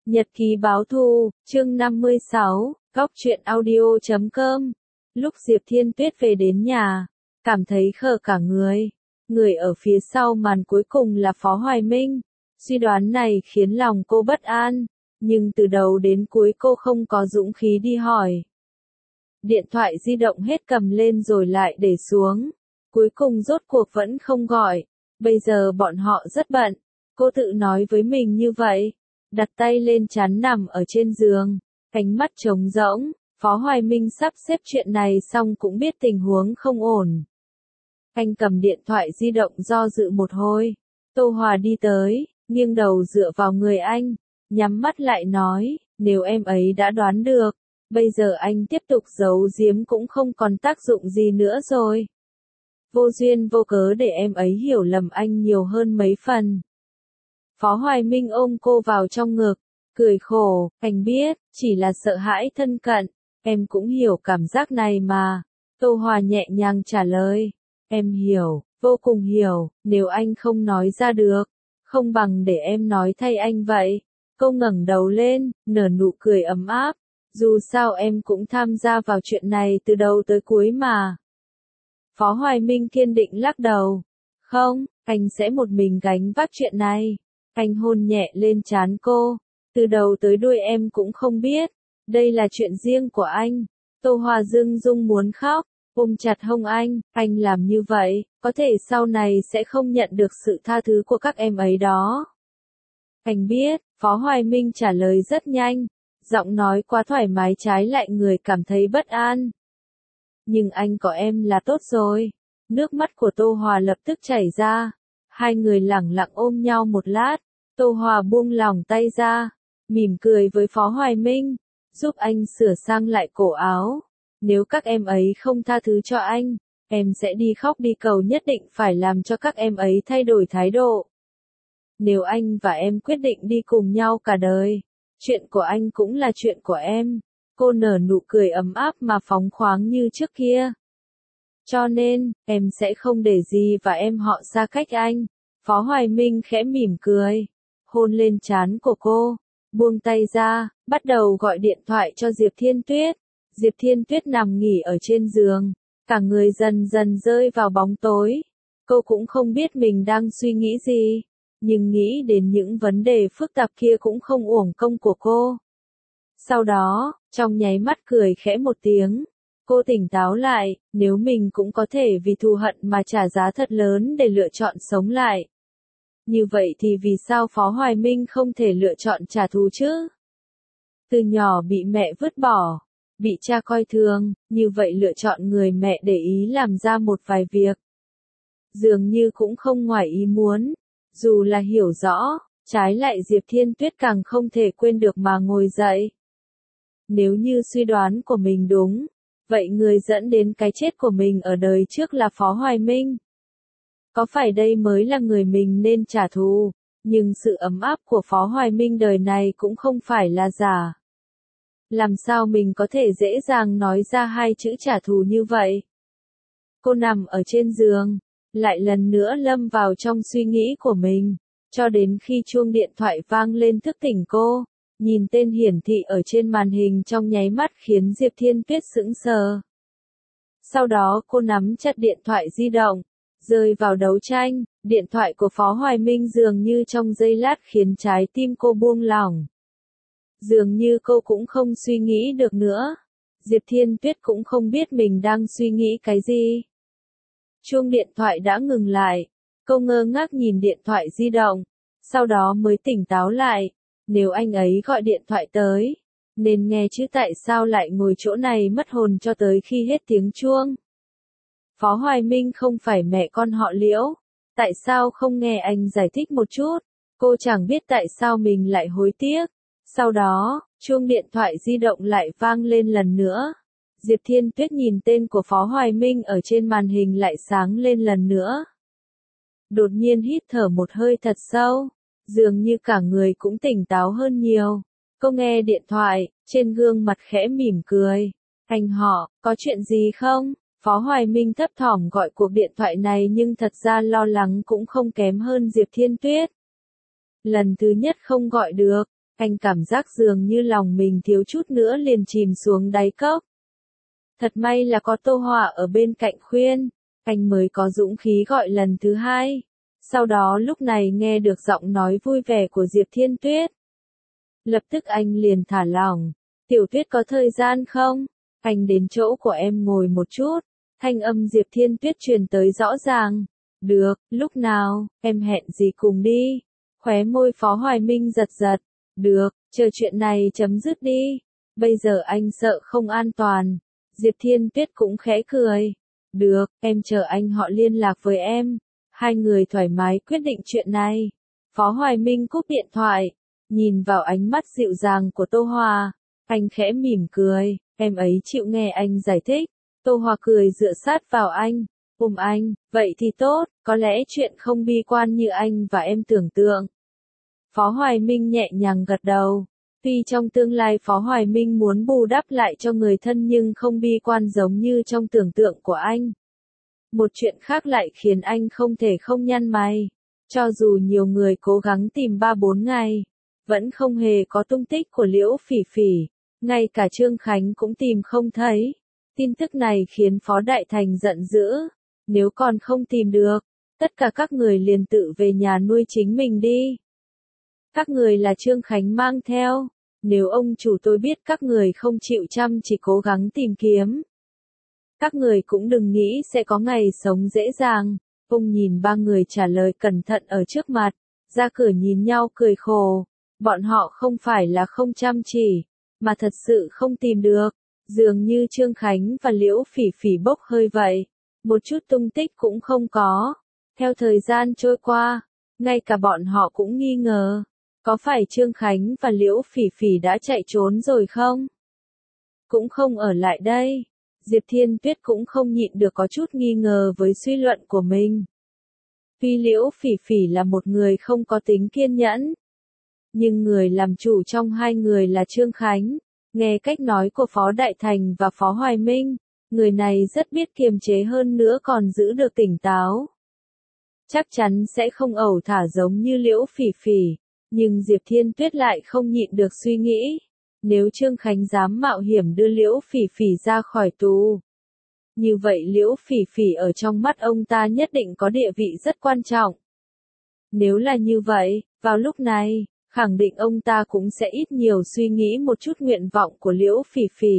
Nhật ký báo thù, chương 56, góc truyện audio.com. Lúc Diệp Thiên Tuyết về đến nhà, cảm thấy khờ cả người. Người ở phía sau màn cuối cùng là Phó Hoài Minh. Suy đoán này khiến lòng cô bất an, nhưng từ đầu đến cuối cô không có dũng khí đi hỏi. Điện thoại di động hết cầm lên rồi lại để xuống. Cuối cùng rốt cuộc vẫn không gọi. Bây giờ bọn họ rất bận. Cô tự nói với mình như vậy. Đặt tay lên trán nằm ở trên giường, cánh mắt trống rỗng. Phó Hoài Minh sắp xếp chuyện này xong cũng biết tình huống không ổn. Anh cầm điện thoại di động do dự một hồi. Tô Hòa đi tới, nghiêng đầu dựa vào người anh, nhắm mắt lại nói, nếu em ấy đã đoán được, bây giờ anh tiếp tục giấu giếm cũng không còn tác dụng gì nữa rồi. Vô duyên vô cớ để em ấy hiểu lầm anh nhiều hơn mấy phần. Phó Hoài Minh ôm cô vào trong ngực, cười khổ, anh biết, chỉ là sợ hãi thân cận, em cũng hiểu cảm giác này mà. Tô Hòa nhẹ nhàng trả lời, em hiểu, vô cùng hiểu, nếu anh không nói ra được, không bằng để em nói thay anh vậy. Cô ngẩng đầu lên, nở nụ cười ấm áp, dù sao em cũng tham gia vào chuyện này từ đầu tới cuối mà. Phó Hoài Minh kiên định lắc đầu, không, anh sẽ một mình gánh vác chuyện này. Anh hôn nhẹ lên trán cô, từ đầu tới đuôi em cũng không biết, đây là chuyện riêng của anh. Tô Hòa dưng dưng muốn khóc, ôm chặt hông anh làm như vậy, có thể sau này sẽ không nhận được sự tha thứ của các em ấy đó. Anh biết, Phó Hoài Minh trả lời rất nhanh, giọng nói quá thoải mái trái lại người cảm thấy bất an. Nhưng anh có em là tốt rồi. Nước mắt của Tô Hòa lập tức chảy ra, hai người lẳng lặng ôm nhau một lát. Tô Hòa buông lỏng tay ra, mỉm cười với Phó Hoài Minh, giúp anh sửa sang lại cổ áo. Nếu các em ấy không tha thứ cho anh, em sẽ đi khóc đi cầu, nhất định phải làm cho các em ấy thay đổi thái độ. Nếu anh và em quyết định đi cùng nhau cả đời, chuyện của anh cũng là chuyện của em. Cô nở nụ cười ấm áp mà phóng khoáng như trước kia. Cho nên, em sẽ không để gì và em họ xa cách anh. Phó Hoài Minh khẽ mỉm cười, hôn lên trán của cô, buông tay ra, bắt đầu gọi điện thoại cho Diệp Thiên Tuyết. Diệp Thiên Tuyết nằm nghỉ ở trên giường, cả người dần dần rơi vào bóng tối. Cô cũng không biết mình đang suy nghĩ gì, nhưng nghĩ đến những vấn đề phức tạp kia cũng không uổng công của cô. Sau đó, trong nháy mắt cười khẽ một tiếng, cô tỉnh táo lại, nếu mình cũng có thể vì thù hận mà trả giá thật lớn để lựa chọn sống lại. Như vậy thì vì sao Phó Hoài Minh không thể lựa chọn trả thù chứ? Từ nhỏ bị mẹ vứt bỏ, bị cha coi thường, như vậy lựa chọn người mẹ để ý làm ra một vài việc. Dường như cũng không ngoài ý muốn, dù là hiểu rõ, trái lại Diệp Thiên Tuyết càng không thể quên được mà ngồi dậy. Nếu như suy đoán của mình đúng, vậy người dẫn đến cái chết của mình ở đời trước là Phó Hoài Minh. Có phải đây mới là người mình nên trả thù, nhưng sự ấm áp của Phó Hoài Minh đời này cũng không phải là giả. Làm sao mình có thể dễ dàng nói ra hai chữ trả thù như vậy? Cô nằm ở trên giường, lại lần nữa lâm vào trong suy nghĩ của mình, cho đến khi chuông điện thoại vang lên thức tỉnh cô. Nhìn tên hiển thị ở trên màn hình trong nháy mắt khiến Diệp Thiên Tuyết sững sờ. Sau đó cô nắm chặt điện thoại di động, rơi vào đấu tranh. Điện thoại của Phó Hoài Minh dường như trong giây lát khiến trái tim cô buông lỏng. Dường như cô cũng không suy nghĩ được nữa. Diệp Thiên Tuyết cũng không biết mình đang suy nghĩ cái gì. Chuông điện thoại đã ngừng lại. Cô ngơ ngác nhìn điện thoại di động, sau đó mới tỉnh táo lại. Nếu anh ấy gọi điện thoại tới, nên nghe chứ tại sao lại ngồi chỗ này mất hồn cho tới khi hết tiếng chuông. Phó Hoài Minh không phải mẹ con họ Liễu, tại sao không nghe anh giải thích một chút? Cô chẳng biết tại sao mình lại hối tiếc. Sau đó, chuông điện thoại di động lại vang lên lần nữa. Diệp Thiên Tuyết nhìn tên của Phó Hoài Minh ở trên màn hình lại sáng lên lần nữa. Đột nhiên hít thở một hơi thật sâu. Dường như cả người cũng tỉnh táo hơn nhiều. Cô nghe điện thoại, trên gương mặt khẽ mỉm cười. Anh họ, có chuyện gì không? Phó Hoài Minh thấp thỏm gọi cuộc điện thoại này nhưng thật ra lo lắng cũng không kém hơn Diệp Thiên Tuyết. Lần thứ nhất không gọi được, Anh cảm giác dường như lòng mình thiếu chút nữa liền chìm xuống đáy cốc. Thật may là có Tô Hòa ở bên cạnh khuyên, anh mới có dũng khí gọi lần thứ hai. Sau đó lúc này nghe được giọng nói vui vẻ của Diệp Thiên Tuyết. Lập tức anh liền thả lỏng. Tiểu Tuyết có thời gian không? Anh đến chỗ của em ngồi một chút. Thanh âm Diệp Thiên Tuyết truyền tới rõ ràng. Được, lúc nào, em hẹn gì cùng đi. Khóe môi Phó Hoài Minh giật giật. Được, chờ chuyện này chấm dứt đi. Bây giờ anh sợ không an toàn. Diệp Thiên Tuyết cũng khẽ cười. Được, em chờ anh họ liên lạc với em. Hai người thoải mái quyết định chuyện này. Phó Hoài Minh cúp điện thoại. Nhìn vào ánh mắt dịu dàng của Tô Hòa. Anh khẽ mỉm cười. Em ấy chịu nghe anh giải thích. Tô Hòa cười dựa sát vào anh. Ôm anh, vậy thì tốt, có lẽ chuyện không bi quan như anh và em tưởng tượng. Phó Hoài Minh nhẹ nhàng gật đầu. Tuy trong tương lai Phó Hoài Minh muốn bù đắp lại cho người thân nhưng không bi quan giống như trong tưởng tượng của anh. Một chuyện khác lại khiến anh không thể không nhăn mày. Cho dù nhiều người cố gắng tìm 3-4 ngày, vẫn không hề có tung tích của Liễu Phỉ Phỉ. Ngay cả Trương Khánh cũng tìm không thấy. Tin tức này khiến Phó Đại Thành giận dữ. Nếu còn không tìm được, tất cả các người liền tự về nhà nuôi chính mình đi. Các người là Trương Khánh mang theo. Nếu ông chủ tôi biết các người không chịu chăm chỉ cố gắng tìm kiếm, các người cũng đừng nghĩ sẽ có ngày sống dễ dàng. Ông nhìn ba người trả lời cẩn thận ở trước mặt, ra cửa nhìn nhau cười khổ. Bọn họ không phải là không chăm chỉ, mà thật sự không tìm được. Dường như Trương Khánh và Liễu Phỉ Phỉ bốc hơi vậy. Một chút tung tích cũng không có. Theo thời gian trôi qua, ngay cả bọn họ cũng nghi ngờ. Có phải Trương Khánh và Liễu Phỉ Phỉ đã chạy trốn rồi không? Cũng không ở lại đây. Diệp Thiên Tuyết cũng không nhịn được có chút nghi ngờ với suy luận của mình. Tuy Liễu Phỉ Phỉ là một người không có tính kiên nhẫn, nhưng người làm chủ trong hai người là Trương Khánh. Nghe cách nói của Phó Đại Thành và Phó Hoài Minh, người này rất biết kiềm chế hơn nữa còn giữ được tỉnh táo. Chắc chắn sẽ không ẩu thả giống như Liễu Phỉ Phỉ, nhưng Diệp Thiên Tuyết lại không nhịn được suy nghĩ. Nếu Trương Khánh dám mạo hiểm đưa Liễu Phỉ Phỉ ra khỏi tù, như vậy Liễu Phỉ Phỉ ở trong mắt ông ta nhất định có địa vị rất quan trọng. Nếu là như vậy, vào lúc này, khẳng định ông ta cũng sẽ ít nhiều suy nghĩ một chút nguyện vọng của Liễu Phỉ Phỉ.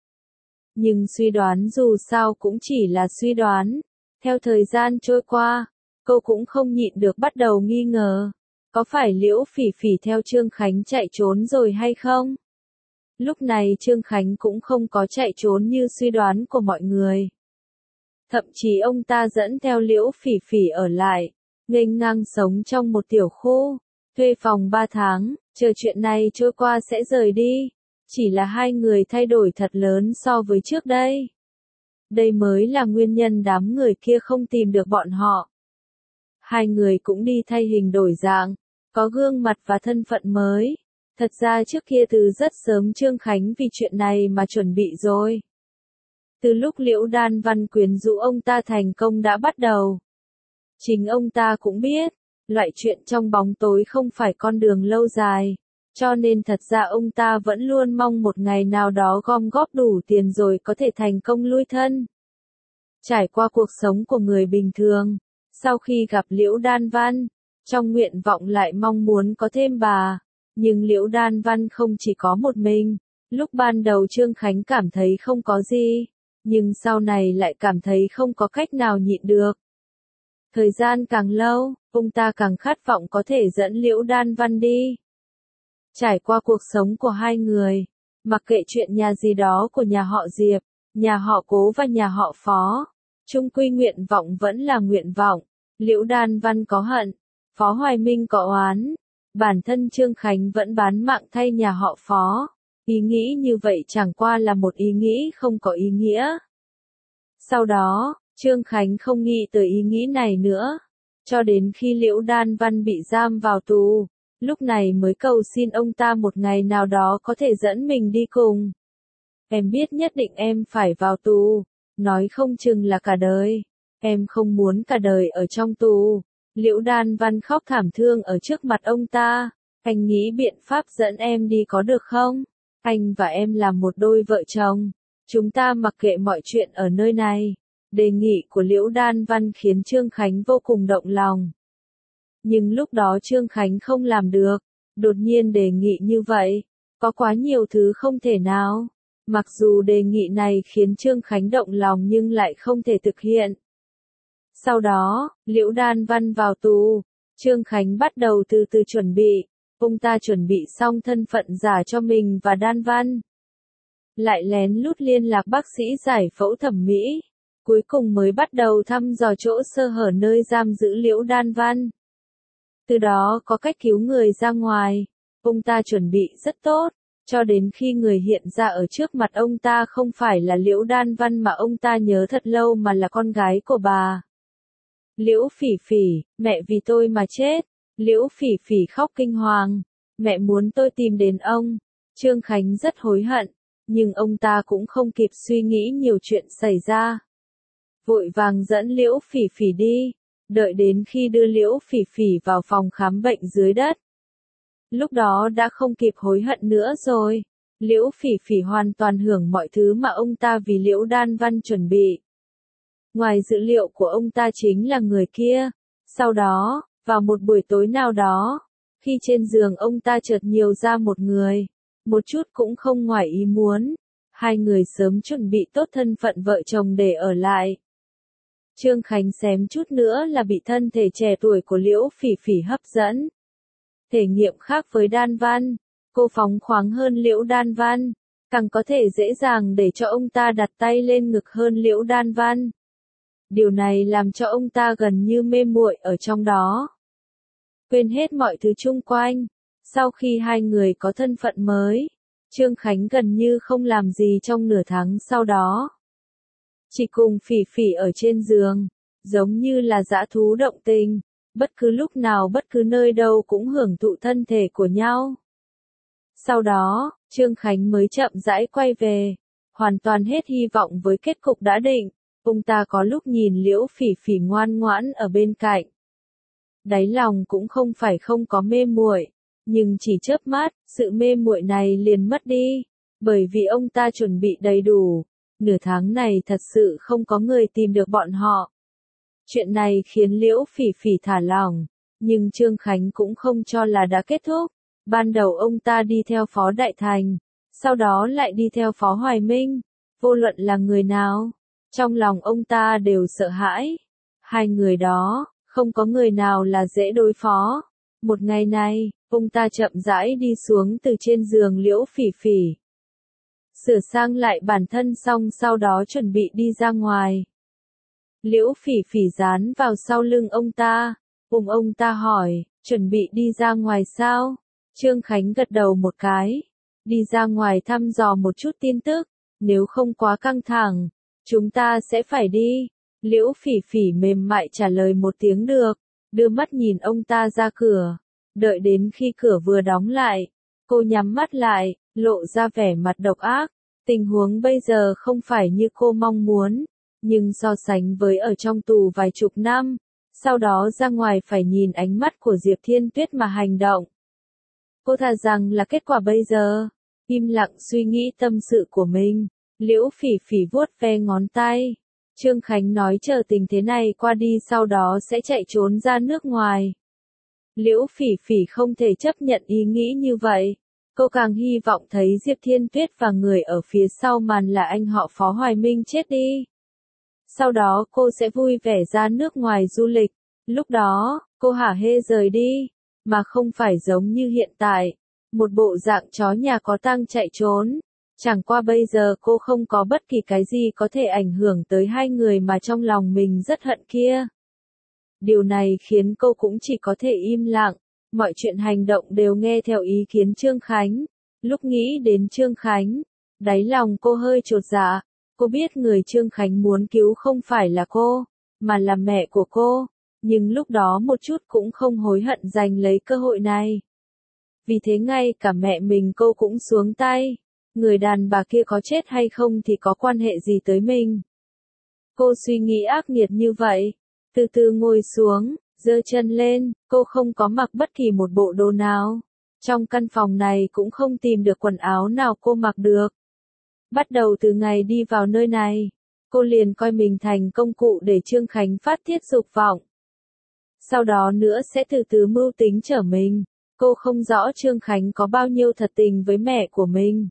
Nhưng suy đoán dù sao cũng chỉ là suy đoán. Theo thời gian trôi qua, cô cũng không nhịn được bắt đầu nghi ngờ. Có phải Liễu Phỉ Phỉ theo Trương Khánh chạy trốn rồi hay không? Lúc này Trương Khánh cũng không có chạy trốn như suy đoán của mọi người. Thậm chí ông ta dẫn theo Liễu Phỉ Phỉ ở lại, nghênh ngang sống trong một tiểu khu, thuê phòng 3 tháng, chờ chuyện này trôi qua sẽ rời đi. Chỉ là hai người thay đổi thật lớn so với trước đây. Đây mới là nguyên nhân đám người kia không tìm được bọn họ. Hai người cũng đi thay hình đổi dạng, có gương mặt và thân phận mới. Thật ra trước kia từ rất sớm Trương Khánh vì chuyện này mà chuẩn bị rồi. Từ lúc Liễu Đan Văn quyến rũ ông ta thành công đã bắt đầu. Chính ông ta cũng biết, loại chuyện trong bóng tối không phải con đường lâu dài. Cho nên thật ra ông ta vẫn luôn mong một ngày nào đó gom góp đủ tiền rồi có thể thành công lui thân. Trải qua cuộc sống của người bình thường, sau khi gặp Liễu Đan Văn, trong nguyện vọng lại mong muốn có thêm bà. Nhưng Liễu Đan Văn không chỉ có một mình. Lúc ban đầu Trương Khánh cảm thấy không có gì, nhưng sau này lại cảm thấy không có cách nào nhịn được. Thời gian càng lâu, ông ta càng khát vọng có thể dẫn Liễu Đan Văn đi. Trải qua cuộc sống của hai người, mặc kệ chuyện nhà gì đó của nhà họ Diệp, nhà họ Cố và nhà họ Phó, chung quy nguyện vọng vẫn là nguyện vọng. Liễu Đan Văn có hận, Phó Hoài Minh có oán, bản thân Trương Khánh vẫn bán mạng thay nhà họ Phó. Ý nghĩ như vậy chẳng qua là một ý nghĩ không có ý nghĩa. Sau đó, Trương Khánh không nghĩ tới ý nghĩ này nữa, cho đến khi Liễu Đan Văn bị giam vào tù. Lúc này mới cầu xin ông ta một ngày nào đó có thể dẫn mình đi cùng. Em biết nhất định em phải vào tù, nói không chừng là cả đời. Em không muốn cả đời ở trong tù. Liễu Đan Văn khóc thảm thương ở trước mặt ông ta. Anh nghĩ biện pháp dẫn em đi có được không? Anh và em là một đôi vợ chồng. Chúng ta mặc kệ mọi chuyện ở nơi này. Đề nghị của Liễu Đan Văn khiến Trương Khánh vô cùng động lòng. Nhưng lúc đó Trương Khánh không làm được. Đột nhiên đề nghị như vậy. Có quá nhiều thứ không thể nào. Mặc dù đề nghị này khiến Trương Khánh động lòng nhưng lại không thể thực hiện. Sau đó, Liễu Đan Văn vào tù. Trương Khánh bắt đầu từ từ chuẩn bị. Ông ta chuẩn bị xong thân phận giả cho mình và Đan Văn. Lại lén lút liên lạc bác sĩ giải phẫu thẩm mỹ. Cuối cùng mới bắt đầu thăm dò chỗ sơ hở nơi giam giữ Liễu Đan Văn. Từ đó có cách cứu người ra ngoài. Ông ta chuẩn bị rất tốt. Cho đến khi người hiện ra ở trước mặt ông ta không phải là Liễu Đan Văn mà ông ta nhớ thật lâu mà là con gái của bà. Liễu Phỉ Phỉ, mẹ vì tôi mà chết. Liễu Phỉ Phỉ khóc kinh hoàng. Mẹ muốn tôi tìm đến ông. Trương Khánh rất hối hận. Nhưng ông ta cũng không kịp suy nghĩ nhiều chuyện xảy ra. Vội vàng dẫn Liễu Phỉ Phỉ đi. Đợi đến khi đưa Liễu Phỉ Phỉ vào phòng khám bệnh dưới đất. Lúc đó đã không kịp hối hận nữa rồi. Liễu Phỉ Phỉ hoàn toàn hưởng mọi thứ mà ông ta vì Liễu Đan Văn chuẩn bị. Ngoài dữ liệu của ông ta chính là người kia. Sau đó, vào một buổi tối nào đó, khi trên giường ông ta chợt nhiều ra một người. Một chút cũng không ngoài ý muốn. Hai người sớm chuẩn bị tốt thân phận vợ chồng để ở lại. Trương Khánh xém chút nữa là bị thân thể trẻ tuổi của Liễu Phỉ Phỉ hấp dẫn. Thể nghiệm khác với Đan Văn, cô phóng khoáng hơn Liễu Đan Văn, càng có thể dễ dàng để cho ông ta đặt tay lên ngực hơn Liễu Đan Văn. Điều này làm cho ông ta gần như mê muội ở trong đó. Quên hết mọi thứ chung quanh. Sau khi hai người có thân phận mới, Trương Khánh gần như không làm gì trong nửa tháng sau đó. Chỉ cùng Phỉ Phỉ ở trên giường, giống như là dã thú động tình, bất cứ lúc nào bất cứ nơi đâu cũng hưởng thụ thân thể của nhau. Sau đó, Trương Khánh mới chậm rãi quay về, hoàn toàn hết hy vọng với kết cục đã định. Ông ta có lúc nhìn Liễu Phỉ Phỉ ngoan ngoãn ở bên cạnh. Đáy lòng cũng không phải không có mê muội, nhưng chỉ chớp mắt, sự mê muội này liền mất đi, bởi vì ông ta chuẩn bị đầy đủ. Nửa tháng này thật sự không có người tìm được bọn họ. Chuyện này khiến Liễu Phỉ Phỉ thả lỏng, nhưng Trương Khánh cũng không cho là đã kết thúc. Ban đầu ông ta đi theo Phó Đại Thành, sau đó lại đi theo Phó Hoài Minh. Vô luận là người nào, trong lòng ông ta đều sợ hãi. Hai người đó, không có người nào là dễ đối phó. Một ngày này, ông ta chậm rãi đi xuống từ trên giường Liễu Phỉ Phỉ. Sửa sang lại bản thân xong sau đó chuẩn bị đi ra ngoài. Liễu Phỉ Phỉ dán vào sau lưng ông ta, ôm ông ta hỏi, chuẩn bị đi ra ngoài sao? Trương Khánh gật đầu một cái. Đi ra ngoài thăm dò một chút tin tức, nếu không quá căng thẳng, chúng ta sẽ phải đi. Liễu Phỉ Phỉ mềm mại trả lời một tiếng được, đưa mắt nhìn ông ta ra cửa. Đợi đến khi cửa vừa đóng lại, cô nhắm mắt lại, lộ ra vẻ mặt độc ác. Tình huống bây giờ không phải như cô mong muốn, nhưng so sánh với ở trong tù vài chục năm, sau đó ra ngoài phải nhìn ánh mắt của Diệp Thiên Tuyết mà hành động. Cô thà rằng là kết quả bây giờ. Im lặng suy nghĩ tâm sự của mình. Liễu Phỉ Phỉ vuốt ve ngón tay. Trương Khánh nói chờ tình thế này qua đi sau đó sẽ chạy trốn ra nước ngoài. Liễu Phỉ Phỉ không thể chấp nhận ý nghĩ như vậy. Cô càng hy vọng thấy Diệp Thiên Tuyết và người ở phía sau màn là anh họ Phó Hoài Minh chết đi. Sau đó cô sẽ vui vẻ ra nước ngoài du lịch. Lúc đó, cô hả hê rời đi, mà không phải giống như hiện tại. Một bộ dạng chó nhà có tang chạy trốn. Chẳng qua bây giờ cô không có bất kỳ cái gì có thể ảnh hưởng tới hai người mà trong lòng mình rất hận kia. Điều này khiến cô cũng chỉ có thể im lặng. Mọi chuyện hành động đều nghe theo ý kiến Trương Khánh. Lúc nghĩ đến Trương Khánh, đáy lòng cô hơi chột dạ. Cô biết người Trương Khánh muốn cứu không phải là cô, mà là mẹ của cô. Nhưng lúc đó một chút cũng không hối hận giành lấy cơ hội này. Vì thế ngay cả mẹ mình cô cũng xuống tay. Người đàn bà kia có chết hay không thì có quan hệ gì tới mình. Cô suy nghĩ ác nghiệt như vậy. Từ từ ngồi xuống, giơ chân lên, cô không có mặc bất kỳ một bộ đồ nào. Trong căn phòng này cũng không tìm được quần áo nào cô mặc được. Bắt đầu từ ngày đi vào nơi này, cô liền coi mình thành công cụ để Trương Khánh phát tiết dục vọng. Sau đó nữa sẽ từ từ mưu tính trở mình. Cô không rõ Trương Khánh có bao nhiêu thật tình với mẹ của mình.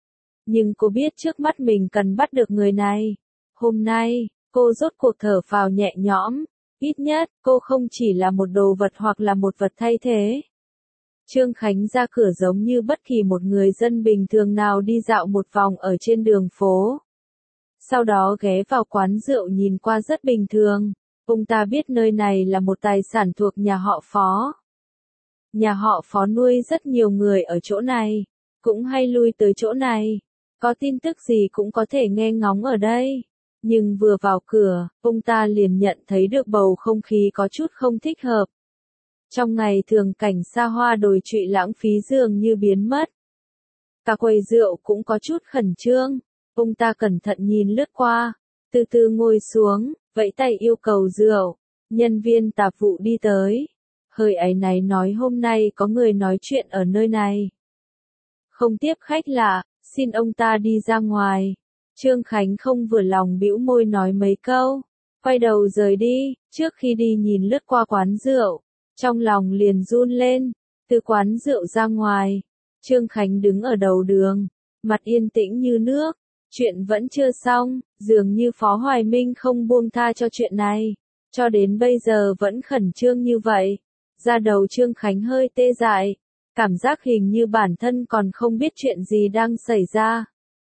Nhưng cô biết trước mắt mình cần bắt được người này. Hôm nay, cô rốt cuộc thở phào nhẹ nhõm. Ít nhất, cô không chỉ là một đồ vật hoặc là một vật thay thế. Trương Khánh ra cửa giống như bất kỳ một người dân bình thường nào đi dạo một vòng ở trên đường phố. Sau đó ghé vào quán rượu nhìn qua rất bình thường. Ông ta biết nơi này là một tài sản thuộc nhà họ Phó. Nhà họ Phó nuôi rất nhiều người ở chỗ này, cũng hay lui tới chỗ này. Có tin tức gì cũng có thể nghe ngóng ở đây. Nhưng vừa vào cửa, ông ta liền nhận thấy được bầu không khí có chút không thích hợp. Trong ngày thường cảnh xa hoa đồi trụy lãng phí dường như biến mất. Cả quầy rượu cũng có chút khẩn trương. Ông ta cẩn thận nhìn lướt qua, từ từ ngồi xuống, vẫy tay yêu cầu rượu. Nhân viên tạp vụ đi tới. Hơi áy náy nói hôm nay có người nói chuyện ở nơi này. Không tiếp khách lạ, xin ông ta đi ra ngoài. Trương Khánh không vừa lòng bĩu môi nói mấy câu, quay đầu rời đi. Trước khi đi nhìn lướt qua quán rượu, trong lòng liền run lên. Từ quán rượu ra ngoài, Trương Khánh đứng ở đầu đường, mặt yên tĩnh như nước. Chuyện vẫn chưa xong, dường như Phó Hoài Minh không buông tha cho chuyện này. Cho đến bây giờ vẫn khẩn trương như vậy. Da đầu Trương Khánh hơi tê dại, cảm giác hình như bản thân còn không biết chuyện gì đang xảy ra.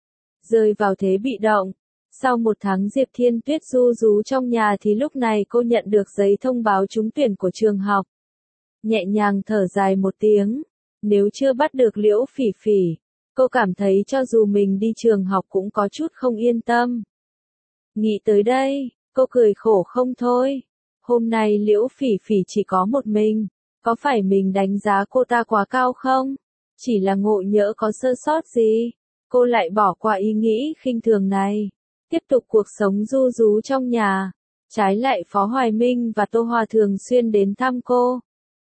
Rơi vào thế bị động. Sau một tháng Diệp Thiên Tuyết ru rú trong nhà thì lúc này cô nhận được giấy thông báo trúng tuyển của trường học. Nhẹ nhàng thở dài một tiếng. Nếu chưa bắt được Liễu Phỉ Phỉ, cô cảm thấy cho dù mình đi trường học cũng có chút không yên tâm. Nghĩ tới đây, cô cười khổ không thôi. Hôm nay Liễu Phỉ Phỉ chỉ có một mình. Có phải mình đánh giá cô ta quá cao không? Chỉ là ngộ nhỡ có sơ sót gì? Cô lại bỏ qua ý nghĩ khinh thường này. Tiếp tục cuộc sống ru rú trong nhà. Trái lại Phó Hoài Minh và Tô Hòa thường xuyên đến thăm cô.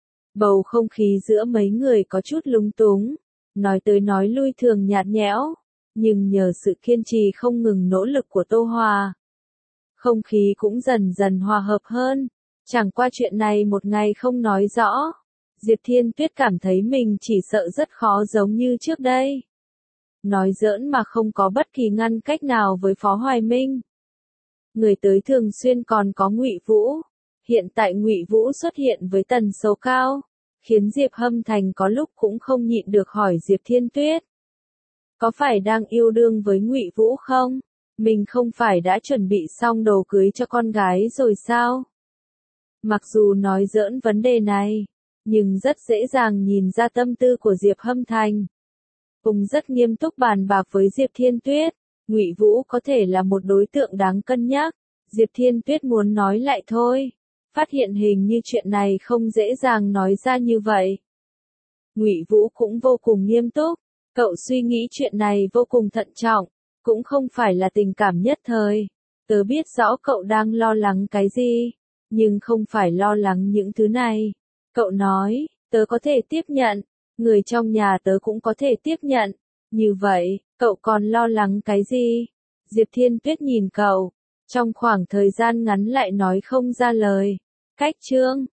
Bầu không khí giữa mấy người có chút lúng túng. Nói tới nói lui thường nhạt nhẽo. Nhưng nhờ sự kiên trì không ngừng nỗ lực của Tô Hòa, không khí cũng dần dần hòa hợp hơn. Chẳng qua chuyện này một ngày không nói rõ. Diệp Thiên Tuyết cảm thấy mình chỉ sợ rất khó giống như trước đây. Nói giỡn mà không có bất kỳ ngăn cách nào với Phó Hoài Minh. Người tới thường xuyên còn có Ngụy Vũ. Hiện tại Ngụy Vũ xuất hiện với tần số cao, khiến Diệp Hâm Thành có lúc cũng không nhịn được hỏi Diệp Thiên Tuyết. Có phải đang yêu đương với Ngụy Vũ không? Mình không phải đã chuẩn bị xong đồ cưới cho con gái rồi sao? Mặc dù nói giỡn vấn đề này, nhưng rất dễ dàng nhìn ra tâm tư của Diệp Hâm Thành. Ông rất nghiêm túc bàn bạc với Diệp Thiên Tuyết, Ngụy Vũ có thể là một đối tượng đáng cân nhắc. Diệp Thiên Tuyết muốn nói lại thôi, phát hiện hình như chuyện này không dễ dàng nói ra như vậy. Ngụy Vũ cũng vô cùng nghiêm túc, cậu suy nghĩ chuyện này vô cùng thận trọng, cũng không phải là tình cảm nhất thời. Tớ biết rõ cậu đang lo lắng cái gì, nhưng không phải lo lắng những thứ này. Cậu nói, tớ có thể tiếp nhận, người trong nhà tớ cũng có thể tiếp nhận. Như vậy, cậu còn lo lắng cái gì? Diệp Thiên Tuyết nhìn cậu, trong khoảng thời gian ngắn lại nói không ra lời. Cách chương